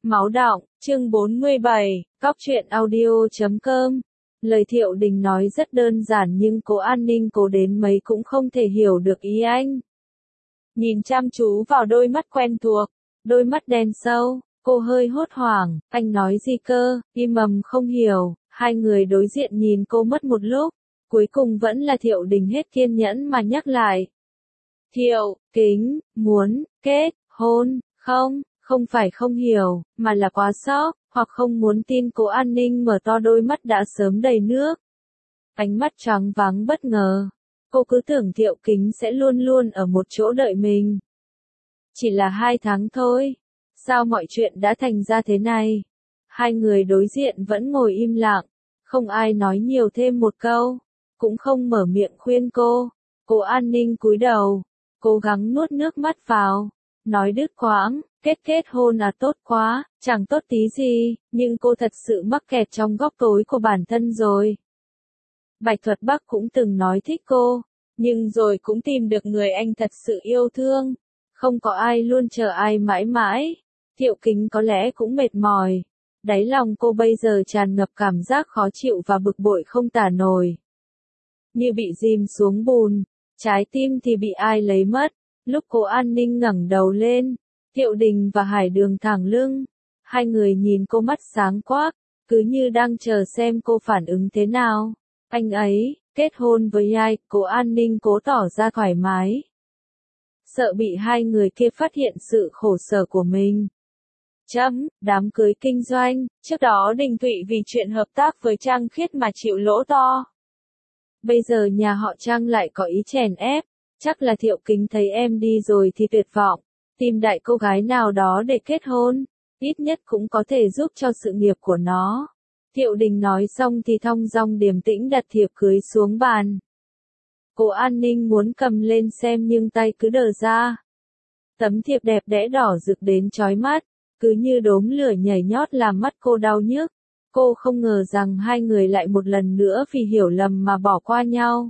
Máu đọng, chương 47, Cóc truyện audio.com. Lời Thiệu Đình nói rất đơn giản nhưng cố An Ninh cố đến mấy cũng không thể hiểu được ý anh. Nhìn chăm chú vào đôi mắt quen thuộc, đôi mắt đen sâu, cô hơi hốt hoảng, anh nói gì cơ, im ầm không hiểu, hai người đối diện nhìn cô mất một lúc, cuối cùng vẫn là Thiệu Đình hết kiên nhẫn mà nhắc lại. Thiệu Kính, muốn, kết, hôn, không phải không hiểu, mà là quá sốc, hoặc không muốn tin. Cố An Ninh mở to đôi mắt đã sớm đầy nước. Ánh mắt choáng váng bất ngờ. Cô cứ tưởng Thiệu Kính sẽ luôn luôn ở một chỗ đợi mình. Chỉ là 2 tháng thôi. Sao mọi chuyện đã thành ra thế này? Hai người đối diện vẫn ngồi im lặng. Không ai nói nhiều thêm một câu. Cũng không mở miệng khuyên cô. Cố An Ninh cúi đầu. Cố gắng nuốt nước mắt vào. Nói đứt quãng. Kết hôn à, tốt quá, chẳng tốt tí gì, nhưng cô thật sự mắc kẹt trong góc tối của bản thân rồi. Bạch Thuật Bắc cũng từng nói thích cô, nhưng rồi cũng tìm được người anh thật sự yêu thương. Không có ai luôn chờ ai mãi mãi. Thiệu Kính có lẽ cũng mệt mỏi. Đáy lòng cô bây giờ tràn ngập cảm giác khó chịu và bực bội không tả nổi. Như bị dìm xuống bùn, trái tim thì bị ai lấy mất. Lúc Cố An Ninh ngẩng đầu lên, Thiệu Đình và Hải Đường thẳng lưng, hai người nhìn cô mắt sáng quắc, cứ như đang chờ xem cô phản ứng thế nào. Anh ấy, kết hôn với ai? Cố An Ninh cố tỏ ra thoải mái. Sợ bị hai người kia phát hiện sự khổ sở của mình. Đám cưới kinh doanh, trước đó Đình Thụy vì chuyện hợp tác với Trang Khiết mà chịu lỗ to. Bây giờ nhà họ Trang lại có ý chèn ép, chắc là Thiệu Kính thấy em đi rồi thì tuyệt vọng. Tìm đại cô gái nào đó để kết hôn, ít nhất cũng có thể giúp cho sự nghiệp của nó. Thiệu Đình nói xong thì thong dong điềm tĩnh đặt thiệp cưới xuống bàn. Cố An Ninh muốn cầm lên xem nhưng tay cứ đờ ra. Tấm thiệp đẹp đẽ đỏ rực đến chói mắt, cứ như đốm lửa nhảy nhót làm mắt cô đau nhức. Cô không ngờ rằng hai người lại một lần nữa vì hiểu lầm mà bỏ qua nhau.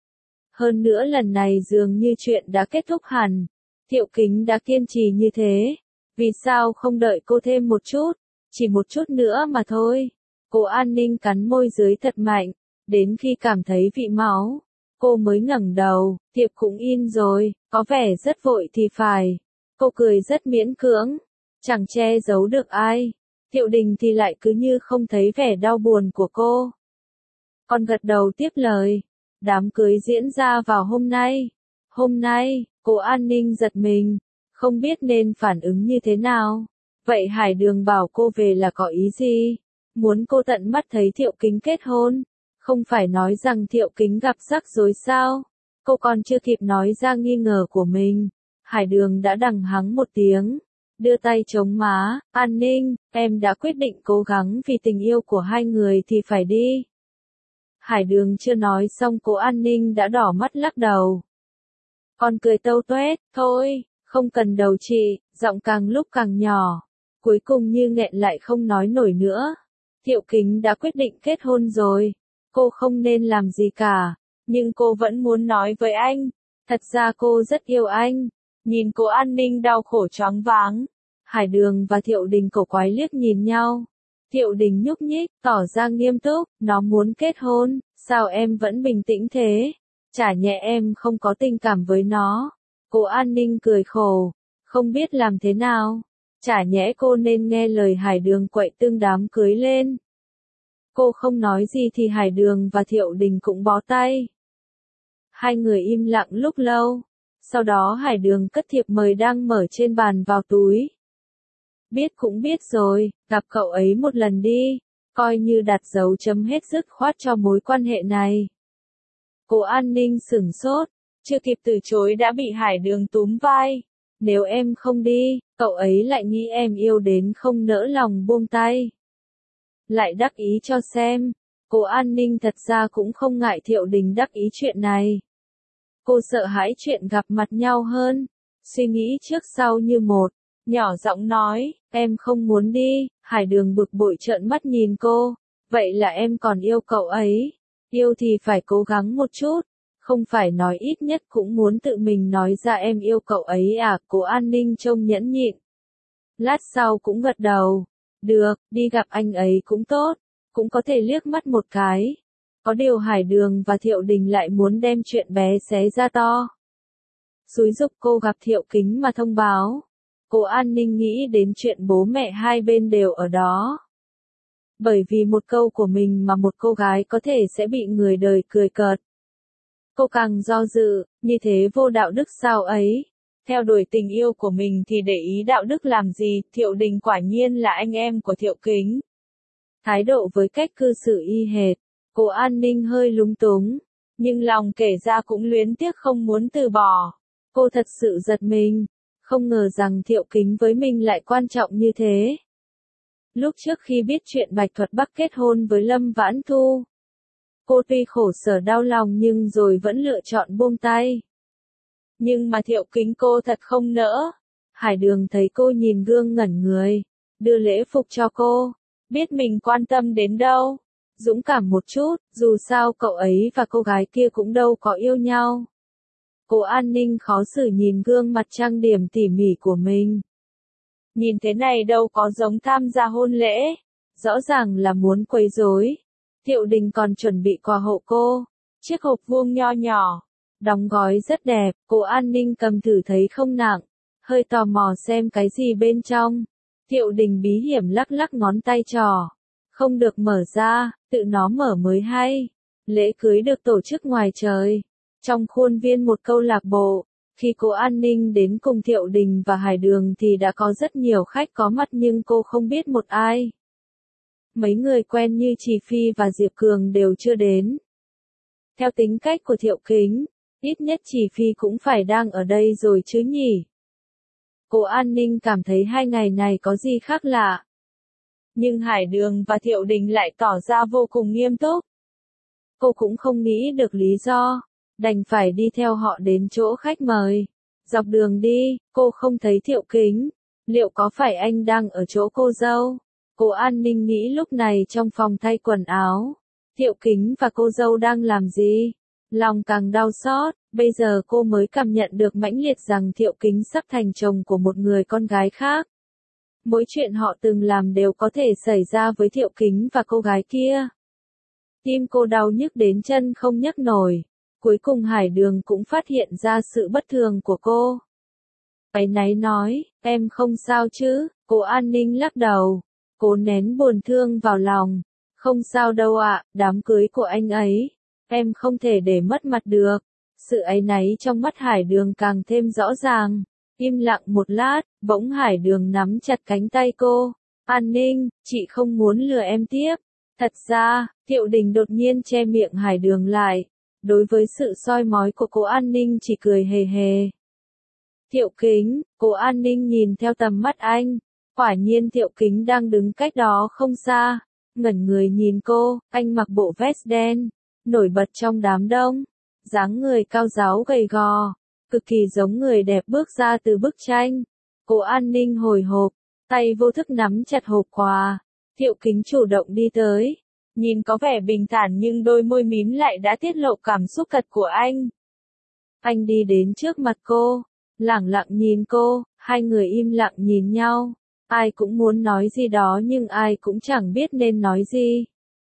Hơn nữa lần này dường như chuyện đã kết thúc hẳn. Thiệu Kính đã kiên trì như thế, vì sao không đợi cô thêm một chút, chỉ một chút nữa mà thôi. Cố An Ninh cắn môi dưới thật mạnh, đến khi cảm thấy vị máu, cô mới ngẩng đầu, thiệp cũng in rồi, có vẻ rất vội thì phải. Cô cười rất miễn cưỡng, chẳng che giấu được ai. Thiệu Đình thì lại cứ như không thấy vẻ đau buồn của cô. Còn gật đầu tiếp lời, đám cưới diễn ra vào hôm nay. Hôm nay, Cố An Ninh giật mình, không biết nên phản ứng như thế nào. Vậy Hải Đường bảo cô về là có ý gì? Muốn cô tận mắt thấy Thiệu Kính kết hôn? Không phải nói rằng Thiệu Kính gặp rắc rối sao? Cô còn chưa kịp nói ra nghi ngờ của mình. Hải Đường đã đằng hắng một tiếng, đưa tay chống má. An Ninh, em đã quyết định cố gắng vì tình yêu của hai người thì phải đi. Hải Đường chưa nói xong Cố An Ninh đã đỏ mắt lắc đầu. Con cười tâu tuét, thôi, không cần đầu chị, giọng càng lúc càng nhỏ. Cuối cùng như nghẹn lại không nói nổi nữa. Thiệu Kính đã quyết định kết hôn rồi. Cô không nên làm gì cả. Nhưng cô vẫn muốn nói với anh. Thật ra cô rất yêu anh. Nhìn Cố An Ninh đau khổ choáng váng. Hải Đường và Thiệu Đình cổ quái liếc nhìn nhau. Thiệu Đình nhúc nhích, tỏ ra nghiêm túc. Nó muốn kết hôn, sao em vẫn bình tĩnh thế? Chả nhẹ em không có tình cảm với nó. Cố An Ninh cười khổ, không biết làm thế nào. Chả nhẽ cô nên nghe lời Hải Đường quậy tương đám cưới lên. Cô không nói gì thì Hải Đường và Thiệu Đình cũng bó tay. Hai người im lặng lúc lâu. Sau đó Hải Đường cất thiệp mời đang mở trên bàn vào túi. Biết cũng biết rồi, gặp cậu ấy một lần đi. Coi như đặt dấu chấm hết dứt khoát cho mối quan hệ này. Cố An Ninh sửng sốt, chưa kịp từ chối đã bị Hải Đường túm vai. Nếu em không đi, cậu ấy lại nghĩ em yêu đến không nỡ lòng buông tay. Lại đắc ý cho xem. Cố An Ninh thật ra cũng không ngại Thiệu Đình đắc ý chuyện này. Cô sợ hãi chuyện gặp mặt nhau hơn. Suy nghĩ trước sau như một. Nhỏ giọng nói, em không muốn đi. Hải Đường bực bội trợn mắt nhìn cô. Vậy là em còn yêu cậu ấy. Yêu thì phải cố gắng một chút, không phải nói ít nhất cũng muốn tự mình nói ra em yêu cậu ấy à. Cố An Ninh trông nhẫn nhịn. Lát sau cũng gật đầu. Được, đi gặp anh ấy cũng tốt, cũng có thể liếc mắt một cái. Có điều Hải Đường và Thiệu Đình lại muốn đem chuyện bé xé ra to. Xúi giục cô gặp Thiệu Kính mà thông báo. Cô An Ninh nghĩ đến chuyện bố mẹ hai bên đều ở đó. Bởi vì một câu của mình mà một cô gái có thể sẽ bị người đời cười cợt. Cô càng do dự, như thế vô đạo đức sao ấy. Theo đuổi tình yêu của mình thì để ý đạo đức làm gì, Thiệu Đình quả nhiên là anh em của Thiệu Kính. Thái độ với cách cư xử y hệt, cô An Ninh hơi lúng túng, nhưng lòng kể ra cũng luyến tiếc không muốn từ bỏ. Cô thật sự giật mình, không ngờ rằng Thiệu Kính với mình lại quan trọng như thế. Lúc trước khi biết chuyện Bạch Thuật Bắc kết hôn với Lâm Vãn Thu, cô tuy khổ sở đau lòng nhưng rồi vẫn lựa chọn buông tay. Nhưng mà Thiệu Kính cô thật không nỡ. Hải Đường thấy cô nhìn gương ngẩn người, đưa lễ phục cho cô, biết mình quan tâm đến đâu. Dũng cảm một chút, dù sao cậu ấy và cô gái kia cũng đâu có yêu nhau. Cô An Ninh khó xử nhìn gương mặt trang điểm tỉ mỉ của mình. Nhìn thế này đâu có giống tham gia hôn lễ, rõ ràng là muốn quấy rối. Thiệu Đình còn chuẩn bị quà hộ cô, chiếc hộp vuông nho nhỏ, đóng gói rất đẹp, cô An Ninh cầm thử thấy không nặng, hơi tò mò xem cái gì bên trong. Thiệu Đình bí hiểm lắc lắc ngón tay trỏ, không được mở ra, tự nó mở mới hay. Lễ cưới được tổ chức ngoài trời, trong khuôn viên một câu lạc bộ. Khi cô An Ninh đến cùng Thiệu Đình và Hải Đường thì đã có rất nhiều khách có mặt nhưng cô không biết một ai. Mấy người quen như Trì Phi và Diệp Cường đều chưa đến. Theo tính cách của Thiệu Kính, ít nhất Trì Phi cũng phải đang ở đây rồi chứ nhỉ. Cô An Ninh cảm thấy 2 ngày này có gì khác lạ. Nhưng Hải Đường và Thiệu Đình lại tỏ ra vô cùng nghiêm túc. Cô cũng không nghĩ được lý do, đành phải đi theo họ đến chỗ khách mời. Dọc đường đi, cô không thấy Thiệu Kính. Liệu có phải anh đang ở chỗ cô dâu? Cô An Ninh nghĩ lúc này trong phòng thay quần áo. Thiệu Kính và cô dâu đang làm gì? Lòng càng đau xót, bây giờ cô mới cảm nhận được mãnh liệt rằng Thiệu Kính sắp thành chồng của một người con gái khác. Mỗi chuyện họ từng làm đều có thể xảy ra với Thiệu Kính và cô gái kia. Tim cô đau nhức đến chân không nhấc nổi. Cuối cùng Hải Đường cũng phát hiện ra sự bất thường của cô. Áy náy nói, em không sao chứ? Cô An Ninh lắc đầu. Cô nén buồn thương vào lòng. Không sao đâu ạ, đám cưới của anh ấy. Em không thể để mất mặt được. Sự áy náy trong mắt Hải Đường càng thêm rõ ràng. Im lặng một lát, bỗng Hải Đường nắm chặt cánh tay cô. An Ninh, chị không muốn lừa em tiếp. Thật ra, Thiệu Đình đột nhiên che miệng Hải Đường lại. Đối với sự soi mói của cô An Ninh chỉ cười hề hề. Thiệu Kính, cô An Ninh nhìn theo tầm mắt anh. Quả nhiên Thiệu Kính đang đứng cách đó không xa. Ngẩn người nhìn cô, anh mặc bộ vest đen, nổi bật trong đám đông. Dáng người cao ráo gầy gò, cực kỳ giống người đẹp bước ra từ bức tranh. Cô An Ninh hồi hộp, tay vô thức nắm chặt hộp quà. Thiệu Kính chủ động đi tới. Nhìn có vẻ bình thản nhưng đôi môi mím lại đã tiết lộ cảm xúc thật của anh. Anh đi đến trước mặt cô, lẳng lặng nhìn cô, hai người im lặng nhìn nhau. Ai cũng muốn nói gì đó nhưng ai cũng chẳng biết nên nói gì.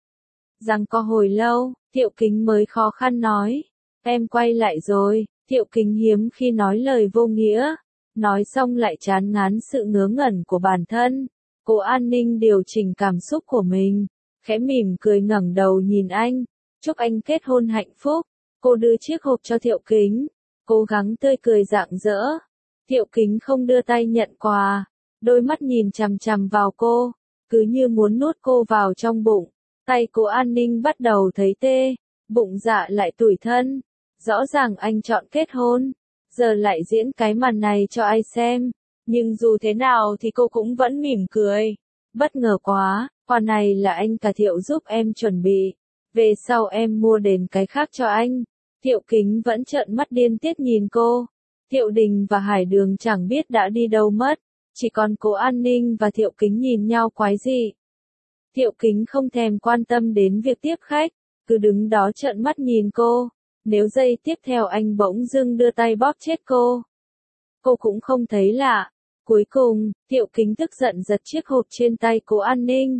Giằng co hồi lâu, Thiệu Kính mới khó khăn nói. Em quay lại rồi. Thiệu Kính hiếm khi nói lời vô nghĩa. Nói xong lại chán ngán sự ngớ ngẩn của bản thân. Cô An Ninh điều chỉnh cảm xúc của mình. Khẽ mỉm cười ngẩng đầu nhìn anh. Chúc anh kết hôn hạnh phúc. Cô đưa chiếc hộp cho Thiệu Kính. Cố gắng tươi cười rạng rỡ. Thiệu Kính không đưa tay nhận quà. Đôi mắt nhìn chằm chằm vào cô. Cứ như muốn nuốt cô vào trong bụng. Tay cô An Ninh bắt đầu thấy tê. Bụng dạ lại tủi thân. Rõ ràng anh chọn kết hôn. Giờ lại diễn cái màn này cho ai xem. Nhưng dù thế nào thì cô cũng vẫn mỉm cười. Bất ngờ quá, quà này là anh cả Thiệu giúp em chuẩn bị. Về sau em mua đến cái khác cho anh. Thiệu Kính vẫn trợn mắt điên tiết nhìn cô. Thiệu Đình và Hải Đường chẳng biết đã đi đâu mất. Chỉ còn cô An Ninh và Thiệu Kính nhìn nhau quái dị. Thiệu Kính không thèm quan tâm đến việc tiếp khách. Cứ đứng đó trợn mắt nhìn cô. Nếu giây tiếp theo anh bỗng dưng đưa tay bóp chết cô. Cô cũng không thấy lạ. Cuối cùng, Thiệu Kính tức giận giật chiếc hộp trên tay Cố An Ninh.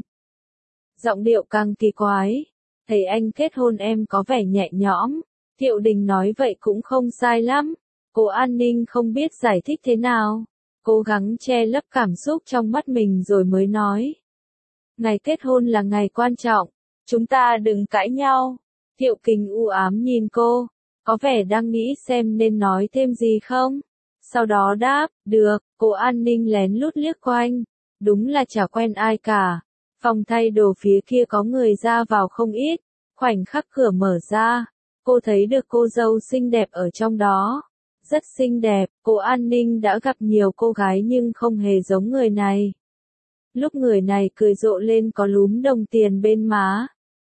Giọng điệu càng kỳ quái. Thấy anh kết hôn em có vẻ nhẹ nhõm. Thiệu Đình nói vậy cũng không sai lắm. Cố An Ninh không biết giải thích thế nào. Cố gắng che lấp cảm xúc trong mắt mình rồi mới nói. Ngày kết hôn là ngày quan trọng. Chúng ta đừng cãi nhau. Thiệu Kính u ám nhìn cô. Có vẻ đang nghĩ xem nên nói thêm gì không. Sau đó đáp, được. Cố An Ninh lén lút liếc quanh. Đúng là chả quen ai cả. Phòng thay đồ phía kia có người ra vào không ít. Khoảnh khắc cửa mở ra. Cô thấy được cô dâu xinh đẹp ở trong đó. Rất xinh đẹp. Cố An Ninh đã gặp nhiều cô gái nhưng không hề giống người này. Lúc người này cười rộ lên có lúm đồng tiền bên má.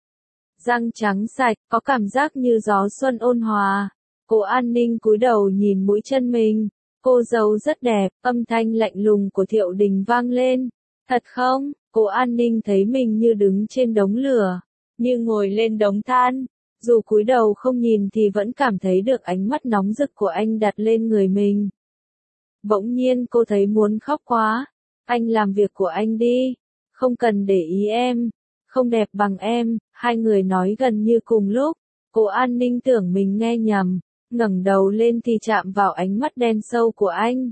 Răng trắng sạch, có cảm giác như gió xuân ôn hòa. Cố An Ninh cúi đầu nhìn mũi chân mình. Cô dâu rất đẹp, âm thanh lạnh lùng của Thiệu Đình vang lên. Thật không? Cố An Ninh thấy mình như đứng trên đống lửa, như ngồi lên đống than. Dù cúi đầu không nhìn thì vẫn cảm thấy được ánh mắt nóng rực của anh đặt lên người mình. Bỗng nhiên cô thấy muốn khóc quá. Anh làm việc của anh đi. Không cần để ý em. Không đẹp bằng em. Hai người nói gần như cùng lúc. Cố An Ninh tưởng mình nghe nhầm. Ngẩng đầu lên thì chạm vào ánh mắt đen sâu của anh.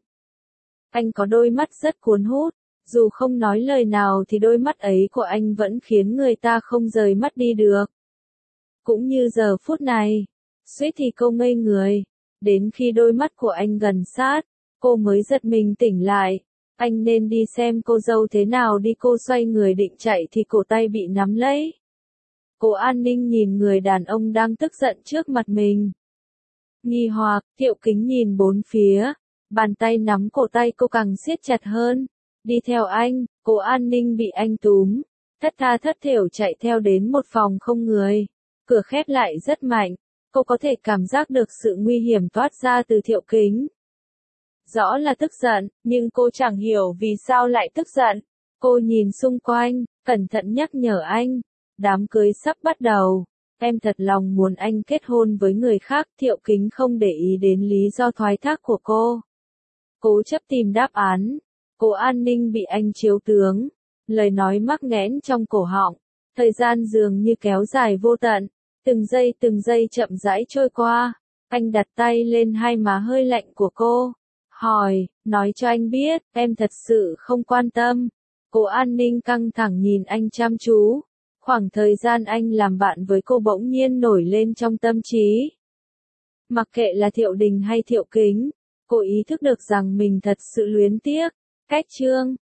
Anh có đôi mắt rất cuốn hút. Dù không nói lời nào thì đôi mắt ấy của anh vẫn khiến người ta không rời mắt đi được. Cũng như giờ phút này. Suýt thì cô ngây người. Đến khi đôi mắt của anh gần sát, cô mới giật mình tỉnh lại. Anh nên đi xem cô dâu thế nào đi. Cô xoay người định chạy thì cổ tay bị nắm lấy. Cố An Ninh nhìn người đàn ông đang tức giận trước mặt mình. Nghi hoặc, Thiệu Kính nhìn bốn phía. Bàn tay nắm cổ tay cô càng siết chặt hơn. Đi theo anh. Cố An Ninh bị anh túm. Thất tha thất thểu chạy theo đến một phòng không người. Cửa khép lại rất mạnh. Cô có thể cảm giác được sự nguy hiểm toát ra từ Thiệu Kính. Rõ là tức giận, nhưng cô chẳng hiểu vì sao lại tức giận. Cô nhìn xung quanh, cẩn thận nhắc nhở anh. Đám cưới sắp bắt đầu. Em thật lòng muốn anh kết hôn với người khác. Thiệu Kính không để ý đến lý do thoái thác của cô. Cố chấp tìm đáp án. Cố An Ninh bị anh chiếu tướng. Lời nói mắc nghẽn trong cổ họng. Thời gian dường như kéo dài vô tận. Từng giây chậm rãi trôi qua. Anh đặt tay lên hai má hơi lạnh của cô. Hỏi, nói cho anh biết, em thật sự không quan tâm. Cố An Ninh căng thẳng nhìn anh chăm chú. Khoảng thời gian anh làm bạn với cô bỗng nhiên nổi lên trong tâm trí. Mặc kệ là Thiệu Đình hay Thiệu Kính, cô ý thức được rằng mình thật sự luyến tiếc. Cách chương